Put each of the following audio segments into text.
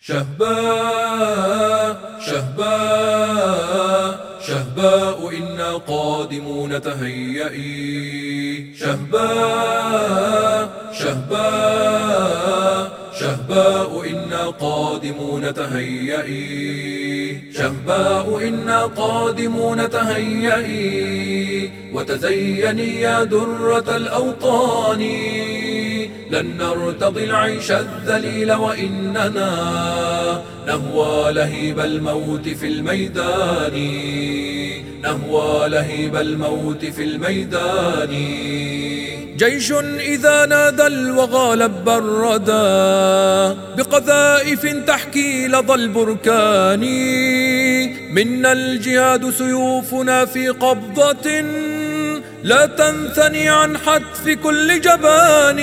شهباء شهباء شهباء إنا قادمون تهيئي. شهباء شهباء شهباء إنا قادمون تهيئي. شهباء إنا قادمون تهيئي. وتزيني يا درة الأوطان، لن نرتضي العيش الذليل وإننا نهوى لهيب الموت في الميدان. نهوى لهيب الموت في الميدان. جيش إذا نادى الوغى لب الردى بقذائف تحكي لظى البركان. منا الجهاد سيوفنا في قبضة لا تنثني عن حتف كل جبان.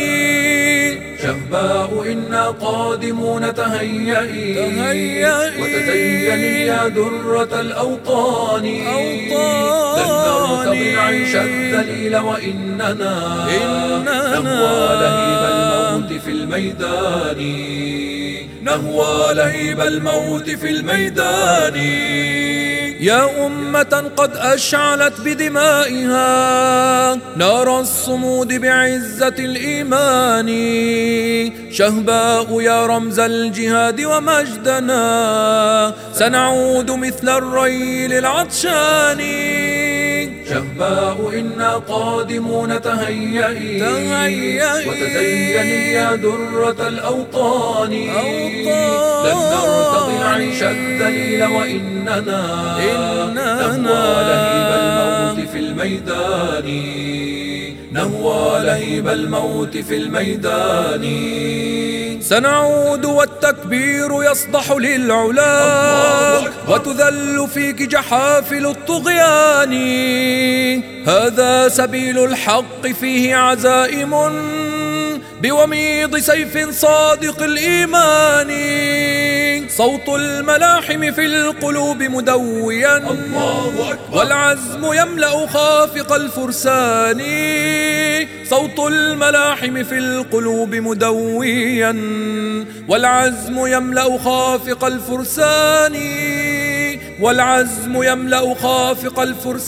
شهباء إنا قادمون تهيئي. وتزيني يا درة الأوطان. لن نرتضي العيش الذليل وإننا نهوى لهيب الموت في الميدان. نهوى لهيب الموت في الميدان. يا أمة قد أشعلت بدمائها نار الصمود بعزة الإيمان. شهباء يا رمز الجهاد ومجدنا سنعود مثل الري للعطشان. شهباء إنا قادمون تهيئي. وتزيني يا درة الأوطان. لن نرتضي العيش الذليل وإننا نهوى لهيب الموت في الميدان. نهوى لهيب الموت في الميدان. سنعود والتكبير يصدح للعلا وتذل فيك جحافل الطغيان. هذا سبيل الحق فيه عزائم بوميض سيف صادق الإيمان. صوت الملاحم في القلوب مدويا والعزم يملأ خافق الفرسان. صوت الملاحم في القلوب مدويا والعزم يملأ خافق الفرسان. والعزم يملأ خافق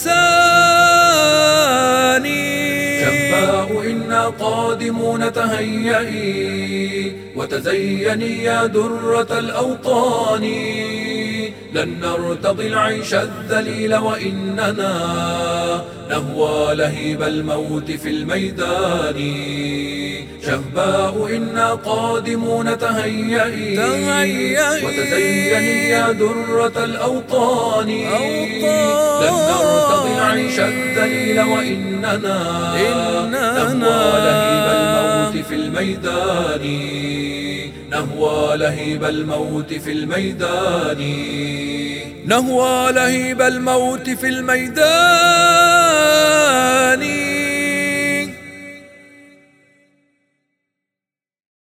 الفرسان. شهباء إنا قادمون تهيئي. وتزيني يا درة الأوطان. لن نرتضي العيش الذليل وإننا نهوى لهيب الموت في الميدان. شهباء إنا قادمون تهيئي. وتزيني يا درة الأوطان. لن نرتضي العيش الذليل وإننا نهوى لهيب الموت في الميدان. نهوى لهيب الموت في الميدان. نهوى لهيب الموت في الميدان.